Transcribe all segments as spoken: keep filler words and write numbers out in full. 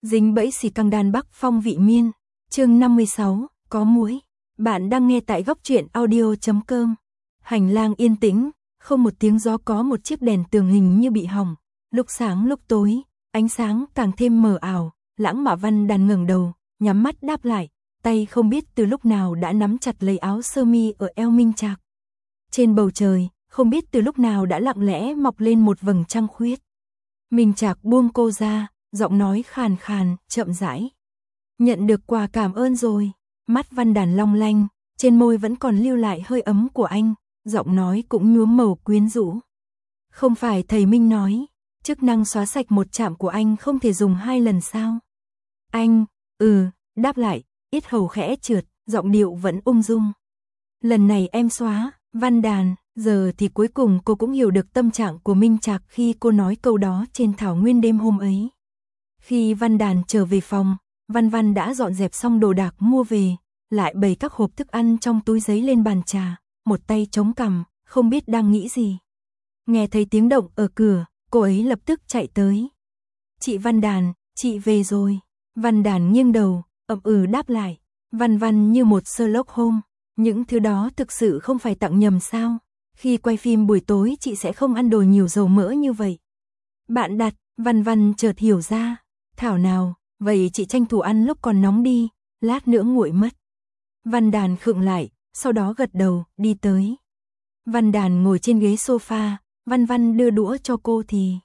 Dính bẫy xì căng đan Bắc Phong vị miên. Chương năm mươi sáu, có muỗi. Bạn đang nghe tại góc truyện audio chấm com. Hành lang yên tĩnh, không một tiếng gió, có một chiếc đèn tường hình như bị hỏng, lúc sáng lúc tối, ánh sáng càng thêm mờ ảo. Lãng Mạ Văn Đàn ngẩng đầu, nhắm mắt đáp lại, tay không biết từ lúc nào đã nắm chặt lấy áo sơ mi ở eo Minh Trạc. Trên bầu trời, không biết từ lúc nào đã lặng lẽ mọc lên một vầng trăng khuyết. Minh Trạc buông cô ra, giọng nói khàn khàn, chậm rãi. Nhận được quà cảm ơn rồi. Mắt Văn Đàn long lanh, trên môi vẫn còn lưu lại hơi ấm của anh, giọng nói cũng nhuốm màu quyến rũ. Không phải thầy Minh nói, chức năng xóa sạch một chạm của anh không thể dùng hai lần sao? Anh, ừ, đáp lại, yết hầu khẽ trượt, giọng điệu vẫn ung dung. Lần này em xóa, Văn Đàn. Giờ thì cuối cùng cô cũng hiểu được tâm trạng của Minh Trạc khi cô nói câu đó trên thảo nguyên đêm hôm ấy. Khi Văn Đàn trở về phòng, Văn Văn đã dọn dẹp xong đồ đạc mua về, lại bày các hộp thức ăn trong túi giấy lên bàn trà, một tay chống cằm, không biết đang nghĩ gì. Nghe thấy tiếng động ở cửa, cô ấy lập tức chạy tới. Chị Văn Đàn, chị về rồi. Văn Đàn nghiêng đầu, ậm ừ đáp lại. Văn Văn như một Sherlock Holmes, những thứ đó thực sự không phải tặng nhầm sao? Khi quay phim buổi tối chị sẽ không ăn đồ nhiều dầu mỡ như vậy. Bạn đặt, Văn Văn chợt hiểu ra. Thảo nào, vậy chị tranh thủ ăn lúc còn nóng đi, lát nữa nguội mất. Văn Đàn khựng lại, sau đó gật đầu, đi tới. Văn Đàn ngồi trên ghế sofa, Văn Văn đưa đũa cho cô thì...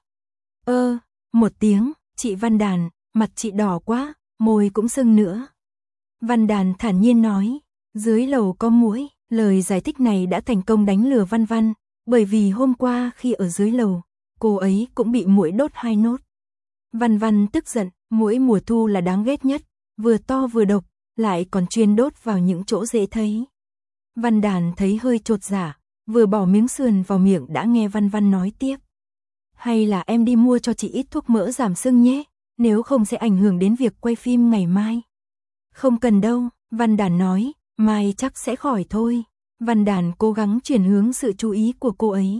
Ơ, một tiếng, chị Văn Đàn, mặt chị đỏ quá, môi cũng sưng nữa. Văn Đàn thản nhiên nói, dưới lầu có muỗi. Lời giải thích này đã thành công đánh lừa Văn Văn, bởi vì hôm qua khi ở dưới lầu, cô ấy cũng bị muỗi đốt hai nốt. Văn Văn tức giận, muỗi mùa thu là đáng ghét nhất, vừa to vừa độc, lại còn chuyên đốt vào những chỗ dễ thấy. Văn Đàn thấy hơi chột dạ, vừa bỏ miếng sườn vào miệng đã nghe Văn Văn nói tiếp. Hay là em đi mua cho chị ít thuốc mỡ giảm sưng nhé, nếu không sẽ ảnh hưởng đến việc quay phim ngày mai. Không cần đâu, Văn Đàn nói. Mai chắc sẽ khỏi thôi. Văn Đàn cố gắng chuyển hướng sự chú ý của cô ấy.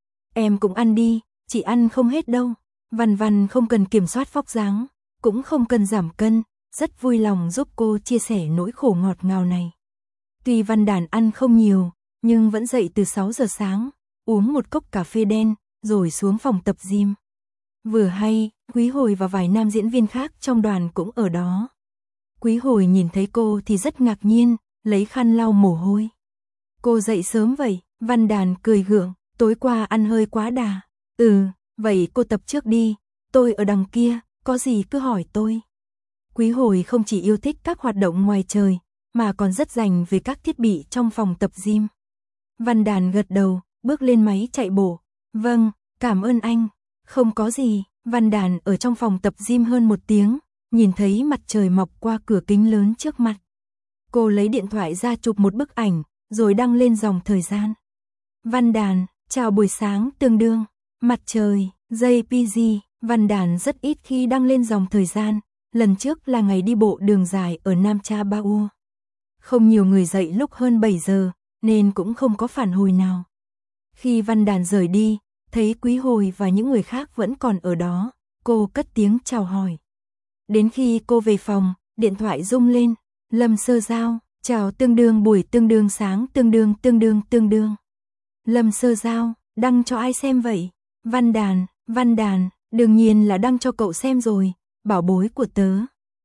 Em cũng ăn đi, chị ăn không hết đâu. Văn Văn không cần kiểm soát vóc dáng, cũng không cần giảm cân, rất vui lòng giúp cô chia sẻ nỗi khổ ngọt ngào này. Tuy Văn Đàn ăn không nhiều, nhưng vẫn dậy từ sáu giờ sáng, uống một cốc cà phê đen, rồi xuống phòng tập gym. Vừa hay, Quý Hồi và vài nam diễn viên khác trong đoàn cũng ở đó. Quý Hồi nhìn thấy cô thì rất ngạc nhiên, lấy khăn lau mồ hôi. Cô dậy sớm vậy? Văn Đàn cười gượng, tối qua ăn hơi quá đà. Ừ, vậy cô tập trước đi, tôi ở đằng kia, có gì cứ hỏi tôi. Quý Hồi không chỉ yêu thích các hoạt động ngoài trời, mà còn rất rành về các thiết bị trong phòng tập gym. Văn Đàn gật đầu, bước lên máy chạy bộ. Vâng, cảm ơn anh. Không có gì. Văn Đàn ở trong phòng tập gym hơn một tiếng, nhìn thấy mặt trời mọc qua cửa kính lớn trước mặt. Cô lấy điện thoại ra chụp một bức ảnh, rồi đăng lên dòng thời gian. Văn Đàn, chào buổi sáng tương đương, mặt trời, giây pê giê. Văn Đàn rất ít khi đăng lên dòng thời gian, lần trước là ngày đi bộ đường dài ở Nam Cha Ba U. Không nhiều người dậy lúc hơn bảy giờ, nên cũng không có phản hồi nào. Khi Văn Đàn rời đi, thấy Quý Hồi và những người khác vẫn còn ở đó, cô cất tiếng chào hỏi. Đến khi cô về phòng, điện thoại rung lên. Lâm Sơ Giao, chào tương đương buổi tương đương sáng tương đương tương đương tương đương. Lâm Sơ Giao, đăng cho ai xem vậy? Văn Đàn, Văn Đàn, đương nhiên là đăng cho cậu xem rồi, bảo bối của tớ.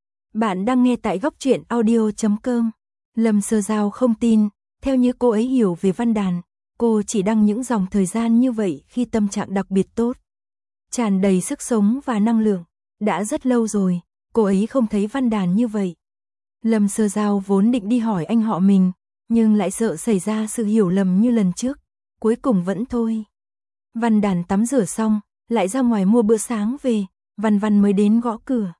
Bạn đang nghe tại góc truyện audio chấm com. Lâm Sơ Giao không tin, theo như cô ấy hiểu về Văn Đàn, cô chỉ đăng những dòng thời gian như vậy khi tâm trạng đặc biệt tốt, tràn đầy sức sống và năng lượng. Đã rất lâu rồi, cô ấy không thấy Văn Đàn như vậy. Lâm Sơ Giao vốn định đi hỏi anh họ mình, nhưng lại sợ xảy ra sự hiểu lầm như lần trước, cuối cùng vẫn thôi. Văn Đàn tắm rửa xong, lại ra ngoài mua bữa sáng về, Văn Văn mới đến gõ cửa.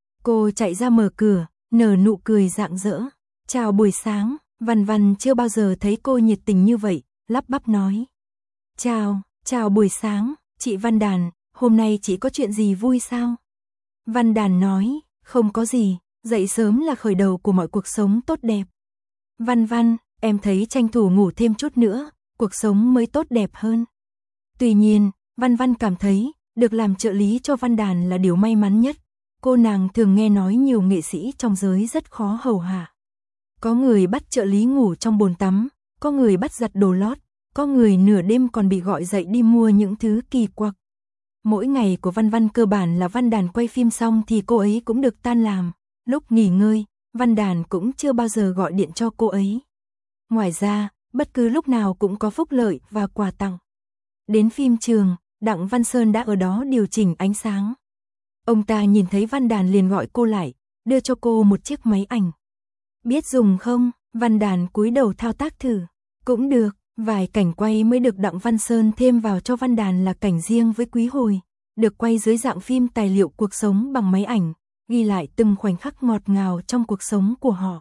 Cô chạy ra mở cửa, nở nụ cười rạng rỡ. Chào buổi sáng. Văn Văn chưa bao giờ thấy cô nhiệt tình như vậy, lắp bắp nói. Chào, chào buổi sáng, chị Văn Đàn, hôm nay chị có chuyện gì vui sao? Văn Đàn nói, không có gì. Dậy sớm là khởi đầu của mọi cuộc sống tốt đẹp. Văn Văn, em thấy tranh thủ ngủ thêm chút nữa, cuộc sống mới tốt đẹp hơn. Tuy nhiên, Văn Văn cảm thấy, được làm trợ lý cho Văn Đàn là điều may mắn nhất, cô nàng thường nghe nói nhiều nghệ sĩ trong giới rất khó hầu hạ. Có người bắt trợ lý ngủ trong bồn tắm, có người bắt giặt đồ lót, có người nửa đêm còn bị gọi dậy đi mua những thứ kỳ quặc. Mỗi ngày của Văn Văn cơ bản là Văn Đàn quay phim xong thì cô ấy cũng được tan làm, lúc nghỉ ngơi, Văn Đàn cũng chưa bao giờ gọi điện cho cô ấy. Ngoài ra, bất cứ lúc nào cũng có phúc lợi và quà tặng. Đến phim trường, Đặng Văn Sơn đã ở đó điều chỉnh ánh sáng. Ông ta nhìn thấy Văn Đàn liền gọi cô lại, đưa cho cô một chiếc máy ảnh. Biết dùng không? Văn Đàn cúi đầu thao tác thử. Cũng được, vài cảnh quay mới được Đặng Văn Sơn thêm vào cho Văn Đàn là cảnh riêng với Quý Hồi, được quay dưới dạng phim tài liệu cuộc sống bằng máy ảnh, ghi lại từng khoảnh khắc ngọt ngào trong cuộc sống của họ.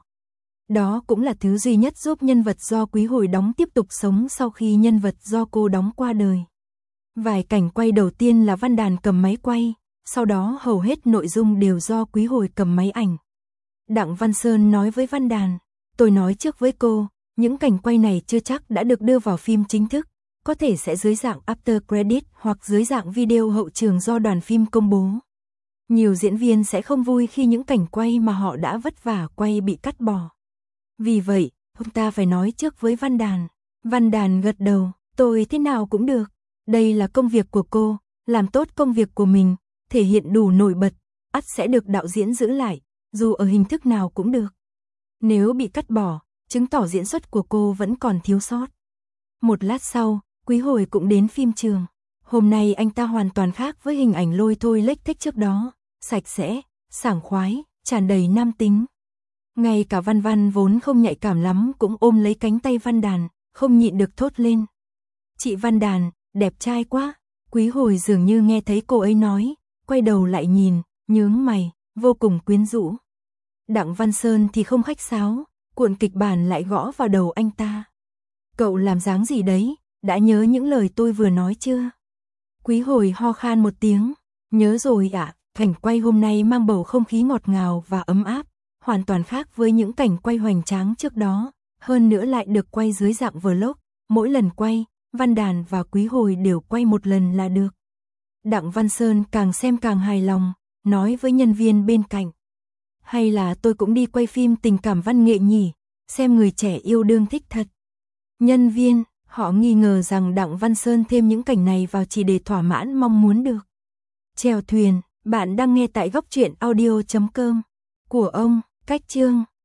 Đó cũng là thứ duy nhất giúp nhân vật do Quý Hồi đóng tiếp tục sống sau khi nhân vật do cô đóng qua đời. Vài cảnh quay đầu tiên là Văn Đàn cầm máy quay, sau đó hầu hết nội dung đều do Quý Hồi cầm máy ảnh. Đặng Văn Sơn nói với Văn Đàn, tôi nói trước với cô, những cảnh quay này chưa chắc đã được đưa vào phim chính thức, có thể sẽ dưới dạng after credit hoặc dưới dạng video hậu trường do đoàn phim công bố. Nhiều diễn viên sẽ không vui khi những cảnh quay mà họ đã vất vả quay bị cắt bỏ. Vì vậy, ông ta phải nói trước với Văn Đàn. Văn Đàn gật đầu, tôi thế nào cũng được. Đây là công việc của cô, làm tốt công việc của mình, thể hiện đủ nổi bật, ắt sẽ được đạo diễn giữ lại, dù ở hình thức nào cũng được. Nếu bị cắt bỏ, chứng tỏ diễn xuất của cô vẫn còn thiếu sót. Một lát sau, Quý Hồi cũng đến phim trường. Hôm nay anh ta hoàn toàn khác với hình ảnh lôi thôi lếch thếch trước đó, sạch sẽ, sảng khoái, tràn đầy nam tính. Ngay cả Văn Văn vốn không nhạy cảm lắm cũng ôm lấy cánh tay Văn Đàn, không nhịn được thốt lên. Chị Văn Đàn, đẹp trai quá. Quý Hồi dường như nghe thấy cô ấy nói, quay đầu lại nhìn, nhướng mày, vô cùng quyến rũ. Đặng Văn Sơn thì không khách sáo, cuộn kịch bản lại gõ vào đầu anh ta. Cậu làm dáng gì đấy, đã nhớ những lời tôi vừa nói chưa? Quý Hồi ho khan một tiếng, nhớ rồi ạ, à, cảnh quay hôm nay mang bầu không khí ngọt ngào và ấm áp, hoàn toàn khác với những cảnh quay hoành tráng trước đó, hơn nữa lại được quay dưới dạng vlog, mỗi lần quay, Văn Đàn và Quý Hồi đều quay một lần là được. Đặng Văn Sơn càng xem càng hài lòng, nói với nhân viên bên cạnh. Hay là tôi cũng đi quay phim tình cảm văn nghệ nhỉ, xem người trẻ yêu đương thích thật. Nhân viên, họ nghi ngờ rằng Đặng Văn Sơn thêm những cảnh này vào chỉ để thỏa mãn mong muốn được. Chèo thuyền, bạn đang nghe tại góc truyện audio chấm com của ông, Cách Chương.